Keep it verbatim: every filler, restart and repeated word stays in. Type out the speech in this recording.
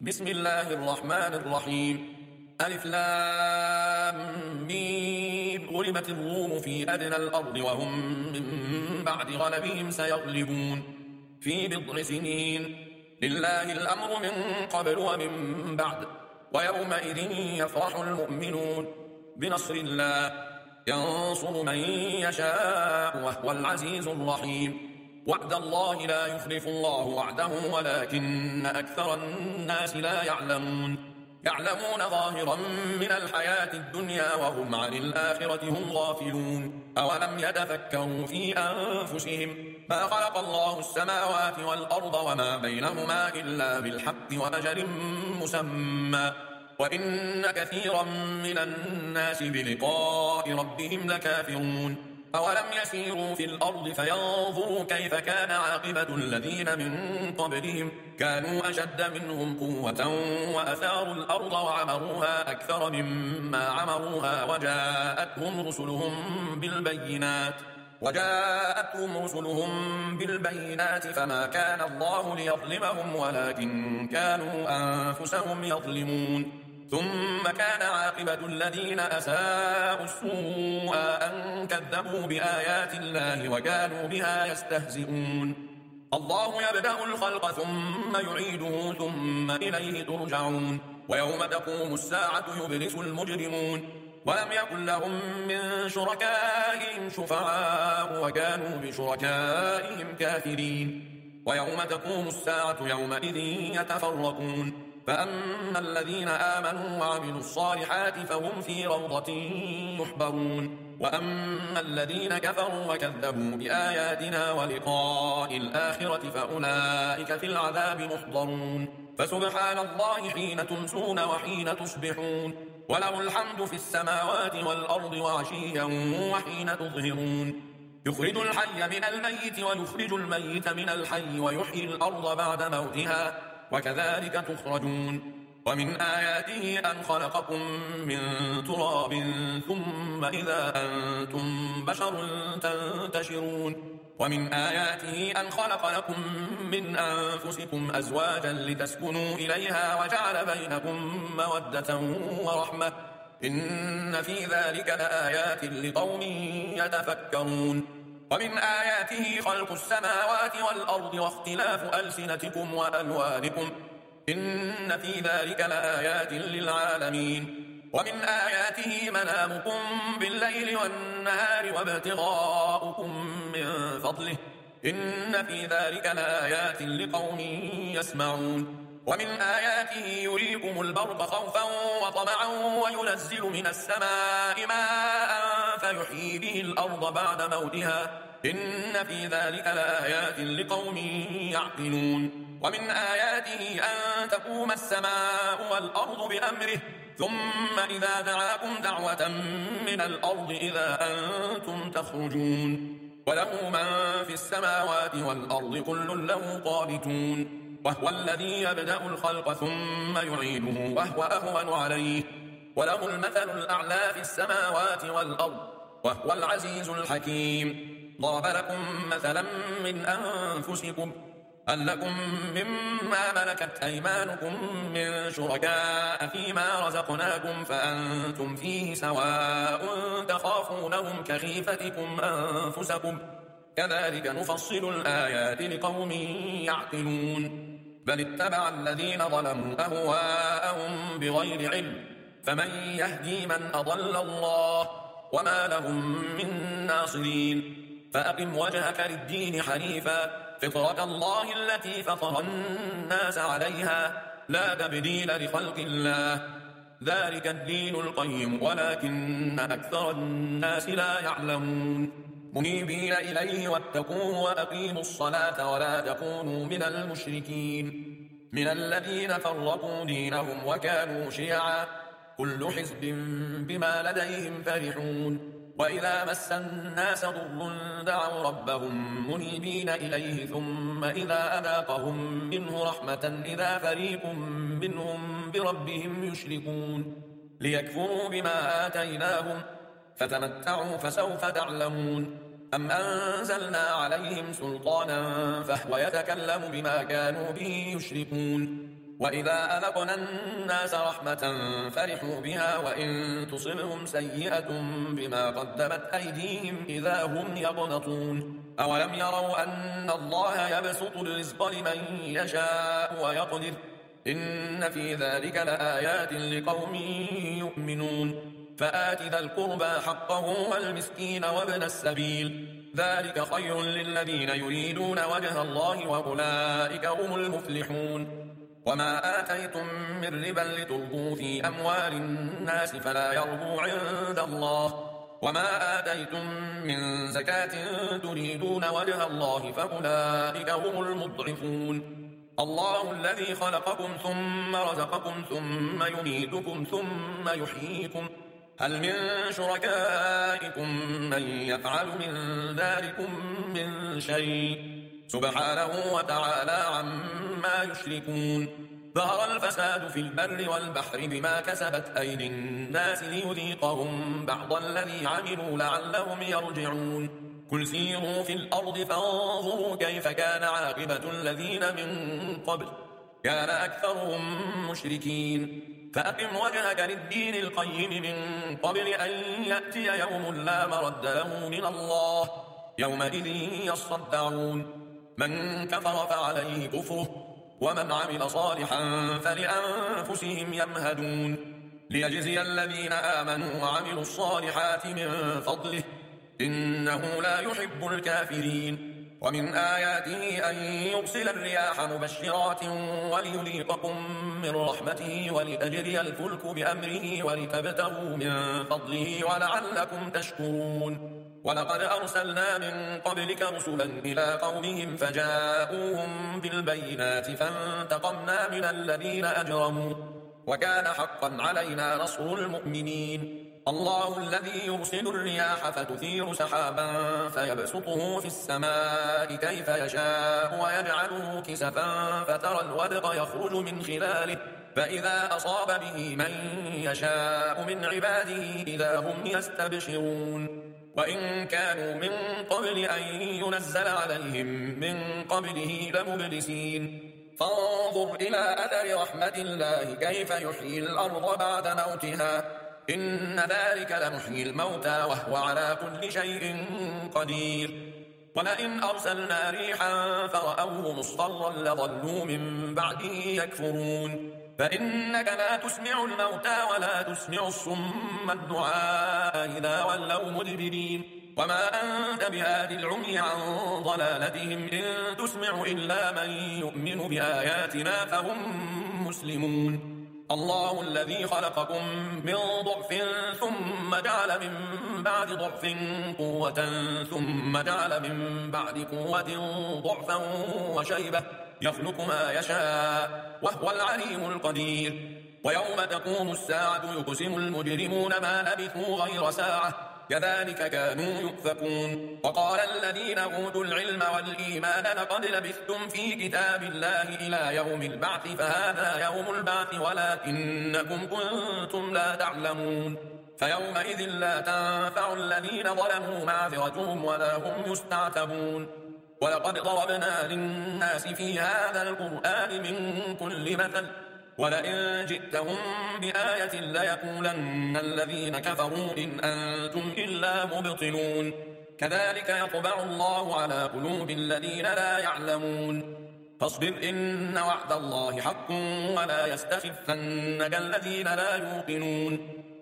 بسم الله الرحمن الرحيم. ألف لام ميم. غلبت الروم في أدنى الأرض وهم من بعد غلبهم سيغلبون في بضع سنين. لله الأمر من قبل ومن بعد، ويومئذ يفرح المؤمنون بنصر الله ينصر من يشاء وهو العزيز الرحيم. وعد الله لا يخلف الله وعده ولكن أكثر الناس لا يعلمون. يعلمون ظاهرا من الحياة الدنيا وهم عن الآخرة هم غافلون. أولم يتفكروا في أنفسهم ما خلق الله السماوات والأرض وما بينهما إلا بالحق وأجل مسمى، وإن كثيرا من الناس بلقاء ربهم لكافرون. أولم يسيروا في الأرض فينظروا كيف كان عاقبة الذين من قبلهم كانوا أشد منهم قوة وأثاروا الأرض وعمروها أكثر مما عمروها وجاءتهم رسلهم بالبينات وجاءتهم رسلهم بالبينات فما كان الله ليظلمهم ولكن كانوا أنفسهم يظلمون. ثم كان عاقبة الذين أساءوا السوء أن كذبوا بآيات الله وكانوا بها يستهزئون. الله يبدأ الخلق ثم يعيده ثم إليه ترجعون. ويوم تقوم الساعة يبلس المجرمون ولم يكن لهم من شركائهم شفعاء وكانوا بشركائهم كافرين. ويوم تقوم الساعة يومئذ يتفرقون. فأما الذين آمنوا وعملوا الصالحات فهم في روضة يحبرون. وأما الذين كفروا وكذبوا بآياتنا ولقاء الآخرة فأولئك في العذاب محضرون. فسبحان الله حين تمسون وحين تصبحون، وله الحمد في السماوات والأرض وعشيا وحين تظهرون. يخرج الحي من الميت ويخرج الميت من الحي ويحيي الأرض بعد موتها وكذلك تخرجون. ومن آياته أن خلقكم من تراب ثم إذا أنتم بشر تنتشرون. ومن آياته أن خلق لكم من أنفسكم أزواجا لتسكنوا إليها وجعل بينكم مودة ورحمة إن في ذلك لآيات لقوم يتفكرون. ومن آياته خلق السماوات والأرض واختلاف ألسنتكم وألوانكم إن في ذلك لآيات للعالمين. ومن آياته منامكم بالليل والنهار وابتغاؤكم من فضله إن في ذلك لآيات لقوم يسمعون. ومن آياته يريكم البرق خوفا وطمعا وينزل من السماء ماء فيحيي به الأرض بعد موتها إن في ذلك لآيات لقوم يعقلون. ومن آياته أن تقوم السماء والأرض بأمره ثم إذا دعاكم دعوة من الأرض إذا أنتم تخرجون. وله من في السماوات والأرض كل له قانتون. وهو الذي يبدأ الخلق ثم يعيده وهو أهون عليه وله المثل الأعلى في السماوات والأرض وهو العزيز الحكيم. ضرب لكم مثلا من أنفسكم هل لكم مما ملكت أيمانكم من شركاء فيما رزقناكم فأنتم فيه سواء تخافونهم كخيفتكم أنفسكم كذلك نفصل الآيات لقوم يعقلون. بل اتبع الذين ظلموا أهواءهم بغير علم فمن يهدي من أضل الله وما لهم من ناصرين. فأقم وجهك للدين حنيفا فطرة الله التي فطر الناس عليها لا تبديل لخلق الله ذلك الدين القيم ولكن أكثر الناس لا يعلمون. منيبين إليه واتقوه وأقيموا الصلاة ولا تكونوا من المشركين من الذين فرقوا دينهم وكانوا شيعا كل حزب بما لديهم فرحون. وإذا مس الناس ضر دعوا ربهم منيبين إليه ثم إذا أذاقهم منه رحمة إذا فريق منهم بربهم يشركون ليكفروا بما آتيناهم فتمتعوا فسوف تعلمون. أم أنزلنا عليهم سلطانا فهو يتكلم بما كانوا به يشركون وإذا أذقنا الناس رحمة فرحوا بها وإن تصبهم سيئة بما قدمت أيديهم إذا هم يقنطون أولم يروا أن الله يبسط الرزق لمن يشاء ويقدر إن في ذلك لآيات لقوم يؤمنون فآت ذا القربى حقه والمسكين وابن السبيل ذلك خير للذين يريدون وجه الله وأولئك هم المفلحون وما آتيتم من ربا لتربوا في أموال الناس فلا يربو عند الله وما آتيتم من زكاة تريدون وجه الله فأولئك هم المضعفون الله الذي خلقكم ثم رزقكم ثم يميتكم ثم يحييكم هل من شركائكم من يفعل من ذلكم من شيء سبحانه وتعالى عما يشركون ظهر الفساد في البر والبحر بما كسبت أيدي الناس ليذيقهم بعض الذي عملوا لعلهم يرجعون قل سيروا في الأرض فانظروا كيف كان عاقبة الذين من قبل كان أكثرهم مشركين فأقم وجهك للدين القيم من قبل أن يأتي يوم لا مرد له من الله يومئذ يصدعون من كفر فعليه كفره ومن عمل صالحا فلأنفسهم يمهدون ليجزي الذين آمنوا وعملوا الصالحات من فضله إنه لا يحب الكافرين ومن آياته أن يرسل الرياح مبشرات وليذيقكم من رحمته ولتجري الفلك بأمره ولتبتغوا من فضله ولعلكم تشكرون ولقد أرسلنا من قبلك رسلا إلى قومهم فجاءوهم بالبينات فانتقمنا من الذين أجرموا وكان حقا علينا نصر المؤمنين الله الذي يرسل الرياح فتثير سحابا فيبسطه في السماء كيف يشاء ويجعله كسفا فترى الودق يخرج من خلاله فإذا أصاب به من يشاء من عباده إذا هم يستبشرون وإن كانوا من قبل أن ينزل عليهم من قبله لمبلسين فانظر إلى أثر رحمة الله كيف يحيي الأرض بعد موتها إن ذلك لمحيي الموتى وهو على كل شيء قدير ولئن أرسلنا ريحا فرأوه مصفرا لظلوا من بعده يكفرون فإنك لا تسمع الموتى ولا تسمع الصم الدعاء إذا ولوا مدبرين وما أنت بهادي العمي عن ضلالتهم إن تسمع إلا من يؤمن بآياتنا فهم مسلمون الله الذي خلقكم من ضعف ثم جعل من بعد ضعف قوة ثم جعل من بعد قوة ضعفا وشيبة يخلق ما يشاء وهو العليم القدير ويوم تقوم الساعة يقسم المجرمون ما لبثوا غير ساعة كذلك كانوا يؤفكون وقال الذين أوتوا العلم والإيمان لقد لبثتم في كتاب الله إلى يوم البعث فهذا يوم البعث ولكنكم كنتم لا تعلمون فيومئذ لا تنفع الذين ظلموا معذرتهم ولا هم يستعتبون ولقد ضربنا للناس في هذا القرآن من كل مثل ولئن جئتهم بآية ليقولن الذين كفروا إن أنتم إلا مبطلون كذلك يطبع الله على قلوب الذين لا يعلمون فاصبر إن وعد الله حق ولا يستخفنك الذين لا يوقنون